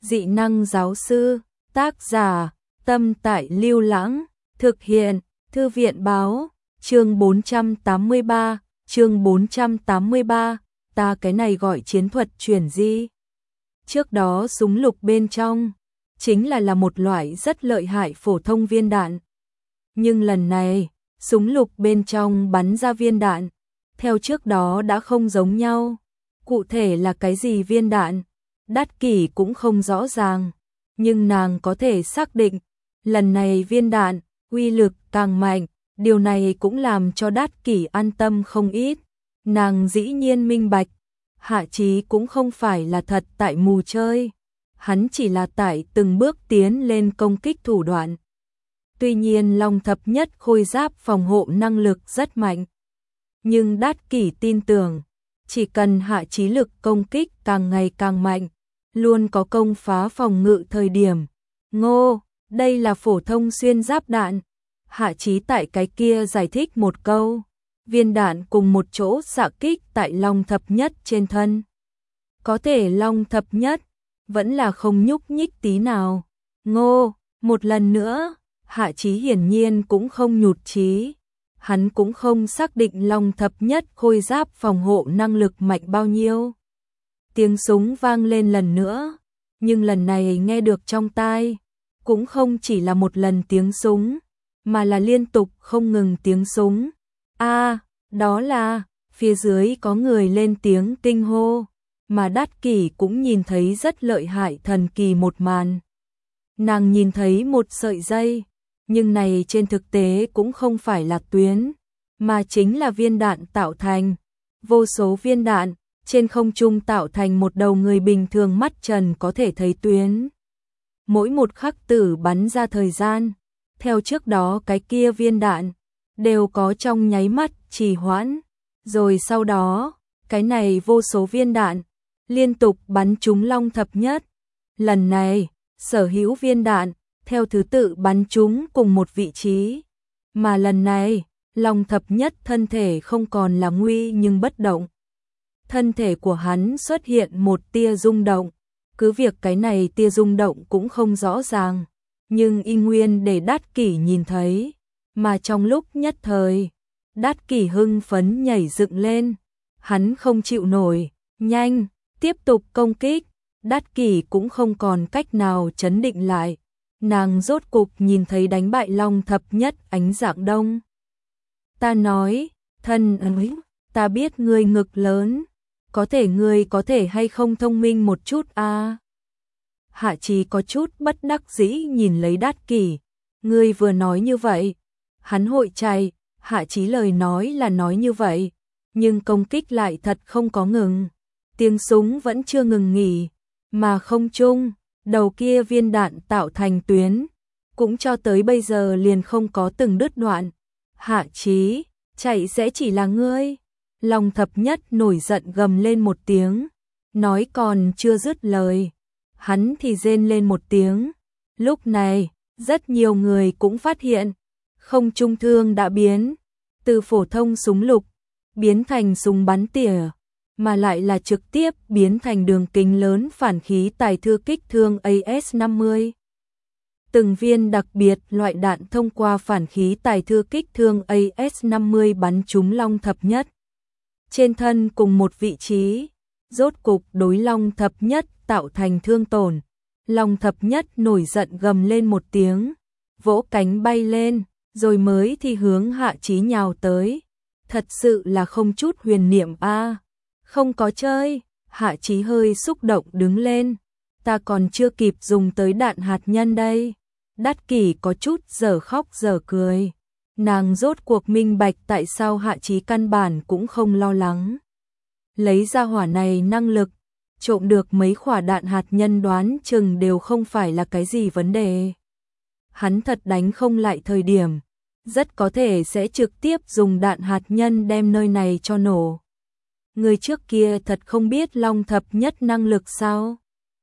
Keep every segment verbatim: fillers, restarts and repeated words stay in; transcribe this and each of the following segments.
Dị năng giáo sư, tác giả, Tâm Tại Lưu Lãng, thực hiện, Thư viện báo, chương bốn trăm tám mươi ba, chương bốn trăm tám mươi ba, ta cái này gọi chiến thuật chuyển di. Trước đó súng lục bên trong, chính là là một loại rất lợi hại phổ thông viên đạn. Nhưng lần này, súng lục bên trong bắn ra viên đạn, theo trước đó đã không giống nhau. Cụ thể là cái gì viên đạn, Đát Kỷ cũng không rõ ràng, nhưng nàng có thể xác định, lần này viên đạn, uy lực càng mạnh, điều này cũng làm cho Đát Kỷ an tâm không ít. Nàng dĩ nhiên minh bạch, Hạ Chí cũng không phải là thật tại mù chơi, hắn chỉ là tại từng bước tiến lên công kích thủ đoạn. Tuy nhiên Long Thập Nhất khôi giáp phòng hộ năng lực rất mạnh, nhưng Đát Kỷ tin tưởng, chỉ cần Hạ Chí lực công kích càng ngày càng mạnh, luôn có công phá phòng ngự thời điểm. Ngô, đây là phổ thông xuyên giáp đạn. Hạ Chí tại cái kia giải thích một câu, viên đạn cùng một chỗ xạ kích tại Long Thập Nhất trên thân. Có thể Long Thập Nhất vẫn là không nhúc nhích tí nào. Ngô, một lần nữa, Hạ Chí hiển nhiên cũng không nhụt chí. Hắn cũng không xác định Long Thập Nhất khôi giáp phòng hộ năng lực mạnh bao nhiêu. Tiếng súng vang lên lần nữa, nhưng lần này nghe được trong tai, cũng không chỉ là một lần tiếng súng, mà là liên tục không ngừng tiếng súng. A, à, đó là, phía dưới có người lên tiếng kinh hô, mà Đát Kỷ cũng nhìn thấy rất lợi hại thần kỳ một màn. Nàng nhìn thấy một sợi dây, nhưng này trên thực tế cũng không phải là tuyến, mà chính là viên đạn tạo thành. Vô số viên đạn, trên không trung tạo thành một đầu người bình thường mắt trần có thể thấy tuyến. Mỗi một khắc tử bắn ra thời gian, theo trước đó cái kia viên đạn, đều có trong nháy mắt trì hoãn. Rồi sau đó, cái này vô số viên đạn, liên tục bắn trúng Long Thập Nhất. Lần này, sở hữu viên đạn, theo thứ tự bắn trúng cùng một vị trí. Mà lần này, Long Thập Nhất thân thể không còn là nguy nhưng bất động. Thân thể của hắn xuất hiện một tia rung động. Cứ việc cái này tia rung động cũng không rõ ràng, nhưng y nguyên để Đát Kỷ nhìn thấy. Mà trong lúc nhất thời, Đát Kỷ hưng phấn nhảy dựng lên. Hắn không chịu nổi, nhanh, tiếp tục công kích. Đát Kỷ cũng không còn cách nào trấn định lại. Nàng rốt cục nhìn thấy đánh bại Long Thập Nhất ánh dạng đông. Ta nói, thân ấy, ta biết ngươi ngực lớn, có thể ngươi có thể hay không thông minh một chút a? À? Hạ Chí có chút bất đắc dĩ nhìn lấy Đát Kỷ, ngươi vừa nói như vậy, hắn hội chạy. Hạ Chí lời nói là nói như vậy, nhưng công kích lại thật không có ngừng. Tiếng súng vẫn chưa ngừng nghỉ, mà không trung, đầu kia viên đạn tạo thành tuyến, cũng cho tới bây giờ liền không có từng đứt đoạn. Hạ Chí, chạy sẽ chỉ là ngươi. Long Thập Nhất nổi giận gầm lên một tiếng, nói còn chưa dứt lời, hắn thì rên lên một tiếng. Lúc này, rất nhiều người cũng phát hiện, không trung thương đã biến, từ phổ thông súng lục, biến thành súng bắn tỉa, mà lại là trực tiếp biến thành đường kính lớn phản khí tài thư kích thương A S năm mươi. Từng viên đặc biệt loại đạn thông qua phản khí tài thư kích thương A S năm mươi bắn trúng Long Thập Nhất. Trên thân cùng một vị trí, rốt cục đối Long Thập Nhất tạo thành thương tổn. Long Thập Nhất nổi giận gầm lên một tiếng, vỗ cánh bay lên, rồi mới thì hướng Hạ Chí nhào tới. Thật sự là không chút huyền niệm a. À. Không có chơi. Hạ Chí hơi xúc động đứng lên. Ta còn chưa kịp dùng tới đạn hạt nhân đây. Đát Kỷ có chút giờ khóc giờ cười. Nàng rốt cuộc minh bạch tại sao Hạ Chí căn bản cũng không lo lắng. Lấy ra hỏa này năng lực, trộm được mấy quả đạn hạt nhân đoán chừng đều không phải là cái gì vấn đề. Hắn thật đánh không lại thời điểm, rất có thể sẽ trực tiếp dùng đạn hạt nhân đem nơi này cho nổ. Người trước kia thật không biết Long Thập Nhất năng lực sao?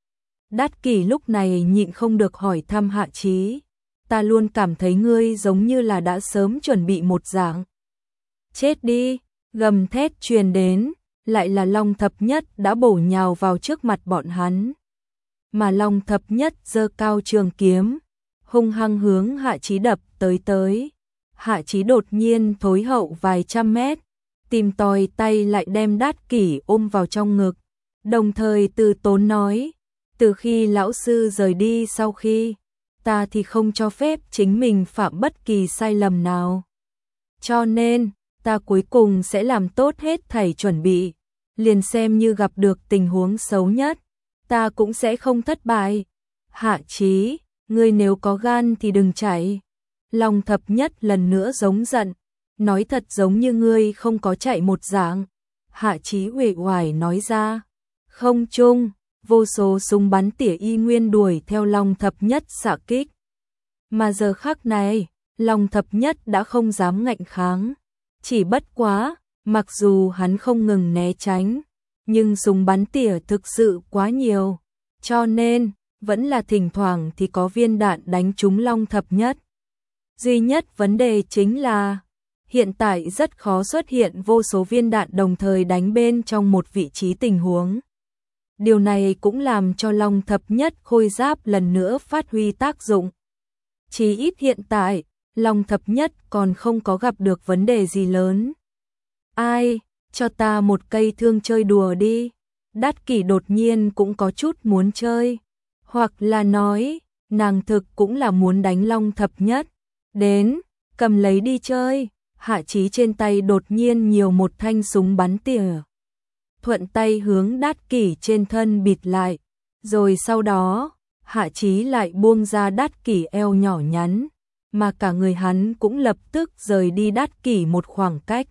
Đát Kỷ lúc này nhịn không được hỏi thăm Hạ Chí. Ta luôn cảm thấy ngươi giống như là đã sớm chuẩn bị một dạng. Chết đi, gầm thét truyền đến, lại là Long Thập Nhất đã bổ nhào vào trước mặt bọn hắn. mà Long Thập Nhất giơ cao trường kiếm, hung hăng hướng Hạ Chí đập tới tới. Hạ Chí đột nhiên thối hậu vài trăm mét, tìm tòi tay lại đem Đát Kỷ ôm vào trong ngực, đồng thời từ tốn nói, từ khi lão sư rời đi sau khi, ta thì không cho phép chính mình phạm bất kỳ sai lầm nào. Cho nên, ta cuối cùng sẽ làm tốt hết thảy chuẩn bị, liền xem như gặp được tình huống xấu nhất, ta cũng sẽ không thất bại. Hạ Chí, ngươi nếu có gan thì đừng chạy. Long Thập Nhất lần nữa giống giận, nói thật giống như ngươi không có chạy một dạng. Hạ Chí uể oải nói ra, không chung, vô số súng bắn tỉa y nguyên đuổi theo Long Thập Nhất xạ kích. Mà giờ khắc này, Long Thập Nhất đã không dám ngạnh kháng. Chỉ bất quá, mặc dù hắn không ngừng né tránh, nhưng súng bắn tỉa thực sự quá nhiều, cho nên, vẫn là thỉnh thoảng thì có viên đạn đánh trúng Long Thập Nhất. Duy nhất vấn đề chính là, hiện tại rất khó xuất hiện vô số viên đạn đồng thời đánh bên trong một vị trí tình huống. Điều này cũng làm cho Long Thập Nhất khôi giáp lần nữa phát huy tác dụng. Chỉ ít hiện tại, Long Thập Nhất còn không có gặp được vấn đề gì lớn. Ai, cho ta một cây thương chơi đùa đi. Đát Kỷ đột nhiên cũng có chút muốn chơi. Hoặc là nói, nàng thực cũng là muốn đánh Long Thập Nhất. Đến, cầm lấy đi chơi. Hạ Chí trên tay đột nhiên nhiều một thanh súng bắn tỉa. Thuận tay hướng Đát Kỷ trên thân bịt lại. Rồi sau đó, Hạ Chí lại buông ra Đát Kỷ eo nhỏ nhắn, mà cả người hắn cũng lập tức rời đi Đát Kỷ một khoảng cách.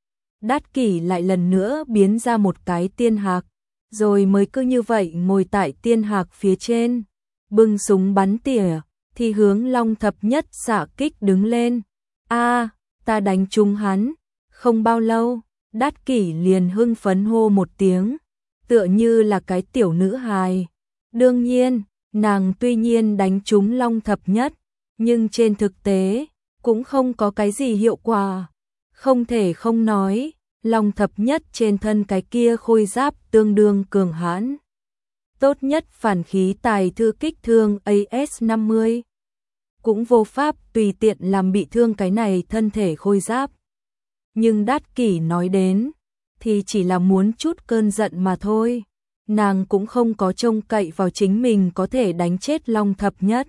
Đát Kỷ lại lần nữa biến ra một cái tiên hạc, rồi mới cứ như vậy ngồi tại tiên hạc phía trên, bưng súng bắn tỉa, thì hướng Long Thập Nhất xạ kích đứng lên. A, ta đánh trúng hắn. Không bao lâu, Đát Kỷ liền hưng phấn hô một tiếng, tựa như là cái tiểu nữ hài. Đương nhiên, nàng tuy nhiên đánh trúng Long Thập Nhất, nhưng trên thực tế, cũng không có cái gì hiệu quả. Không thể không nói, Long Thập Nhất trên thân cái kia khôi giáp tương đương cường hãn. Tốt nhất phản khí tài thư kích thương A S năm mươi. Cũng vô pháp tùy tiện làm bị thương cái này thân thể khôi giáp. Nhưng Đát Kỷ nói đến, thì chỉ là muốn chút cơn giận mà thôi. Nàng cũng không có trông cậy vào chính mình có thể đánh chết Long Thập Nhất.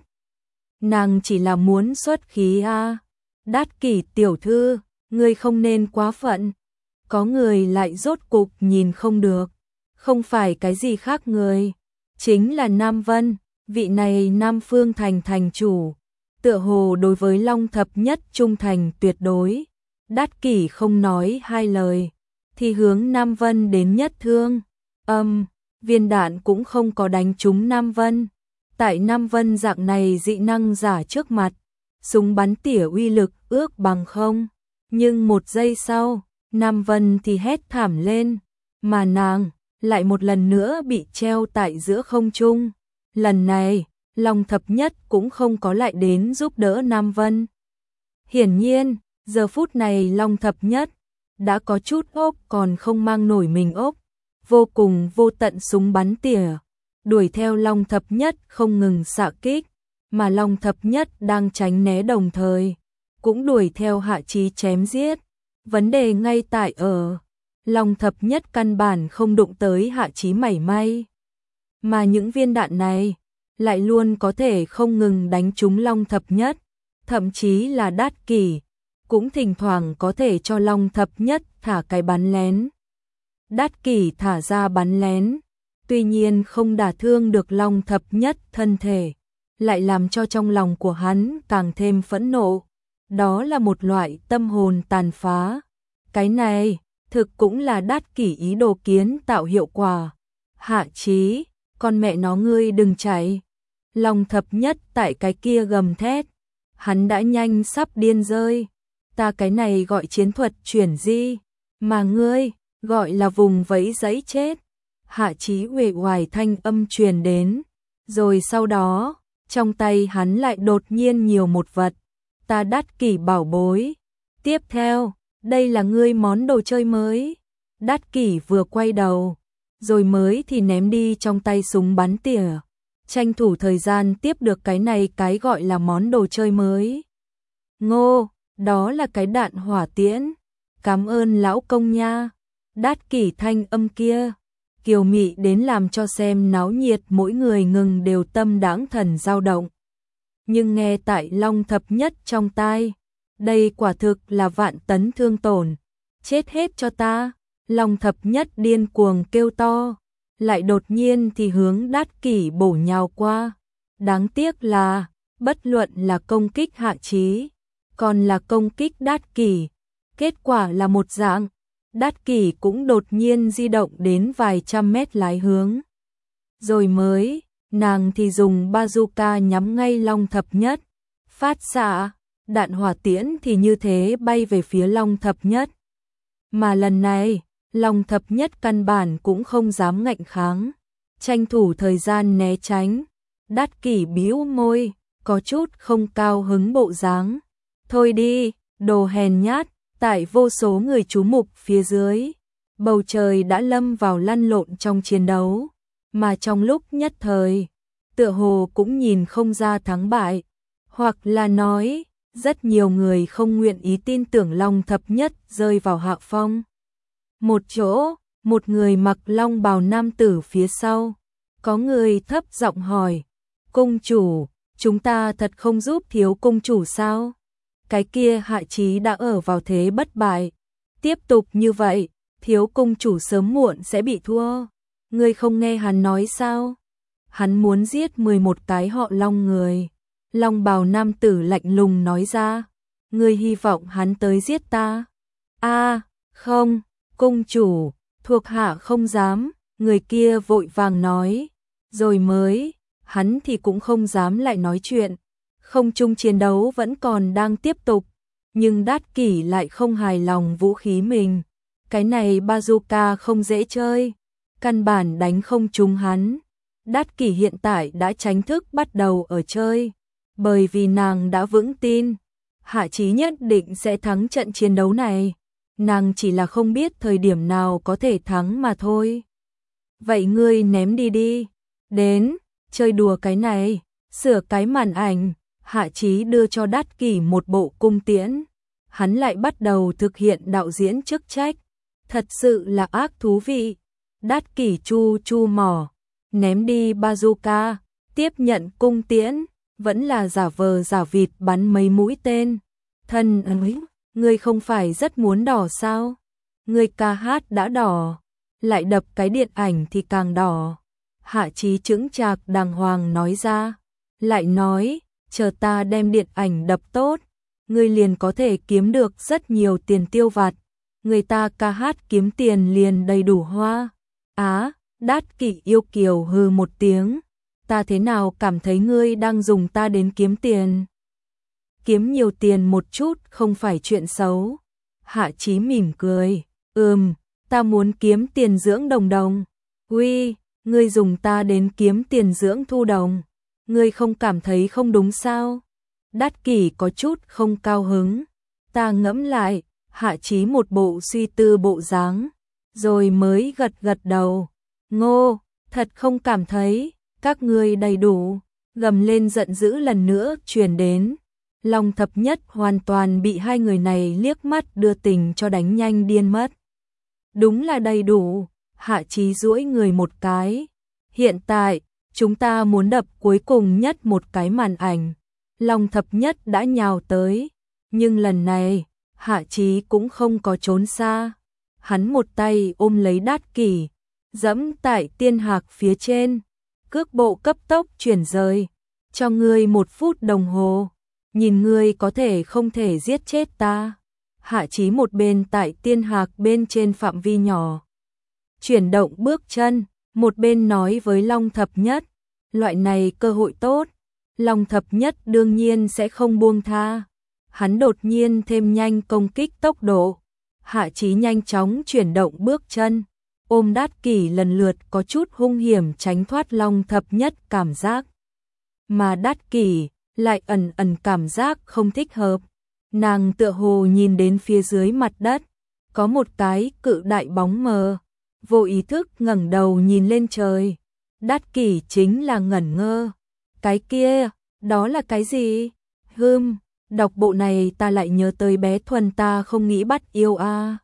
Nàng chỉ là muốn xuất khí a. À. Đát Kỷ tiểu thư, ngươi không nên quá phận. Có người lại rốt cục nhìn không được. Không phải cái gì khác người. Chính là Nam Vân, vị này Nam Phương Thành thành chủ. Tựa hồ đối với Long Thập Nhất trung thành tuyệt đối. Đát Kỷ không nói hai lời, thì hướng Nam Vân đến nhất thương. Âm, um, viên đạn cũng không có đánh trúng Nam Vân. Tại Nam Vân dạng này dị năng giả trước mặt, súng bắn tỉa uy lực ước bằng không. Nhưng một giây sau, Nam Vân thì hét thảm lên, mà nàng lại một lần nữa bị treo tại giữa không trung. Lần này, Long Thập Nhất cũng không có lại đến giúp đỡ Nam Vân. Hiển nhiên, giờ phút này Long Thập Nhất đã có chút ốc còn không mang nổi mình ốc, vô cùng vô tận súng bắn tỉa, đuổi theo Long Thập Nhất không ngừng xạ kích, mà Long Thập Nhất đang tránh né đồng thời, cũng đuổi theo Hạ Chí chém giết. Vấn đề ngay tại ở, Long Thập Nhất căn bản không đụng tới Hạ Chí mảy may, mà những viên đạn này lại luôn có thể không ngừng đánh trúng Long Thập Nhất, thậm chí là Đát Kỷ cũng thỉnh thoảng có thể cho Long Thập Nhất thả cái bắn lén. Đát Kỷ thả ra bắn lén, tuy nhiên không đả thương được Long Thập Nhất thân thể, lại làm cho trong lòng của hắn càng thêm phẫn nộ. Đó là một loại tâm hồn tàn phá. Cái này, thực cũng là Đát Kỷ ý đồ kiến tạo hiệu quả. Hạ Chí, con mẹ nó ngươi đừng chạy. Long Thập Nhất tại cái kia gầm thét, hắn đã nhanh sắp điên rơi. Ta cái này gọi chiến thuật chuyển di, mà ngươi gọi là vùng vẫy giấy chết. Hạ Chí uể oải thanh âm truyền đến, rồi sau đó, trong tay hắn lại đột nhiên nhiều một vật. Ta Đát Kỷ bảo bối. Tiếp theo, đây là ngươi món đồ chơi mới. Đát Kỷ vừa quay đầu, rồi mới thì ném đi trong tay súng bắn tỉa. tranh thủ thời gian tiếp được cái này cái gọi là món đồ chơi mới. Ngô, đó là cái đạn hỏa tiễn. Cảm ơn lão công nha. Đát Kỷ thanh âm kia, kiều mị đến làm cho xem náo nhiệt mỗi người ngừng đều tâm đãng thần dao động. Nhưng nghe tại Long Thập Nhất trong tai, đây quả thực là vạn tấn thương tổn. Chết hết cho ta. Long Thập Nhất điên cuồng kêu to, lại đột nhiên thì hướng Đát Kỷ bổ nhào qua. Đáng tiếc là, bất luận là công kích Hạ Chí, còn là công kích Đát Kỷ, kết quả là một dạng. Đát Kỷ cũng đột nhiên di động đến vài trăm mét lái hướng. Rồi mới, nàng thì dùng bazooka nhắm ngay Long Thập Nhất. Phát xạ, đạn hỏa tiễn thì như thế bay về phía Long Thập Nhất. Mà lần này, Long Thập Nhất căn bản cũng không dám ngạnh kháng, tranh thủ thời gian né tránh. Đát Kỷ bĩu môi, có chút không cao hứng bộ dáng. Thôi đi, đồ hèn nhát. Tại vô số người chú mục phía dưới, bầu trời đã lâm vào lăn lộn trong chiến đấu, mà trong lúc nhất thời, tựa hồ cũng nhìn không ra thắng bại, hoặc là nói, rất nhiều người không nguyện ý tin tưởng Long Thập Nhất rơi vào hạ phong. Một chỗ, một người mặc long bào nam tử phía sau, có người thấp giọng hỏi, công chủ, chúng ta thật không giúp thiếu công chủ sao? Cái kia Hạ Chí đã ở vào thế bất bại. Tiếp tục như vậy, thiếu công chủ sớm muộn sẽ bị thua. Ngươi không nghe hắn nói sao? Hắn muốn giết mười một cái họ Long người. Long bào nam tử lạnh lùng nói ra. Ngươi hy vọng hắn tới giết ta? A, không, công chủ, thuộc hạ không dám. Người kia vội vàng nói. Rồi mới, hắn thì cũng không dám lại nói chuyện. Không trung chiến đấu vẫn còn đang tiếp tục, nhưng Đát Kỷ lại không hài lòng vũ khí mình. Cái này bazooka không dễ chơi, căn bản đánh không trúng hắn. Đát Kỷ hiện tại đã tránh thức bắt đầu ở chơi, bởi vì nàng đã vững tin, Hạ Chí nhất định sẽ thắng trận chiến đấu này. Nàng chỉ là không biết thời điểm nào có thể thắng mà thôi. Vậy ngươi ném đi đi, đến, chơi đùa cái này, sửa cái màn ảnh. Hạ Chí đưa cho Đát Kỷ một bộ cung tiễn, hắn lại bắt đầu thực hiện đạo diễn chức trách, thật sự là ác thú vị. Đát Kỷ chu chu mỏ, ném đi bazooka, tiếp nhận cung tiễn, vẫn là giả vờ giả vịt bắn mấy mũi tên. Thân ơi, ngươi không phải rất muốn đỏ sao? Ngươi ca hát đã đỏ, lại đập cái điện ảnh thì càng đỏ. Hạ Chí chững chạc đàng hoàng nói ra, lại nói, chờ ta đem điện ảnh đập tốt, ngươi liền có thể kiếm được rất nhiều tiền tiêu vặt. Người ta ca hát kiếm tiền liền đầy đủ hoa. Á, Đát Kỷ yêu kiều hừ một tiếng. Ta thế nào cảm thấy ngươi đang dùng ta đến kiếm tiền? Kiếm nhiều tiền một chút không phải chuyện xấu. Hạ Chí mỉm cười. Ừm, ta muốn kiếm tiền dưỡng đồng đồng. Uy, ngươi dùng ta đến kiếm tiền dưỡng thu đồng. Ngươi không cảm thấy không đúng sao? Đát Kỷ có chút không cao hứng. Ta ngẫm lại, Hạ Chí một bộ suy tư bộ dáng, rồi mới gật gật đầu. Ngô, thật không cảm thấy, các ngươi đầy đủ. Gầm lên giận dữ lần nữa truyền đến. Long Thập Nhất hoàn toàn bị hai người này liếc mắt đưa tình cho đánh nhanh điên mất. Đúng là đầy đủ. Hạ Chí duỗi người một cái. Hiện tại, chúng ta muốn đập cuối cùng nhất một cái màn ảnh. Long Thập Nhất đã nhào tới, nhưng lần này, Hạ Chí cũng không có trốn xa. Hắn một tay ôm lấy Đát Kỷ, dẫm tại tiên hạc phía trên, cước bộ cấp tốc chuyển rời. Cho ngươi một phút đồng hồ, nhìn ngươi có thể không thể giết chết ta. Hạ Chí một bên tại tiên hạc bên trên phạm vi nhỏ, chuyển động bước chân, một bên nói với Long Thập Nhất, loại này cơ hội tốt, Long Thập Nhất đương nhiên sẽ không buông tha. Hắn đột nhiên thêm nhanh công kích tốc độ. Hạ Chí nhanh chóng chuyển động bước chân, ôm Đát Kỷ lần lượt có chút hung hiểm tránh thoát Long Thập Nhất cảm giác. Mà Đát Kỷ lại ẩn ẩn cảm giác không thích hợp. Nàng tựa hồ nhìn đến phía dưới mặt đất, có một cái cự đại bóng mờ, vô ý thức ngẩng đầu nhìn lên trời. Đát Kỷ chính là ngẩn ngơ. Cái kia, đó là cái gì? Hừm, đọc bộ này ta lại nhớ tới bé Thuần ta không nghĩ bắt yêu a. À.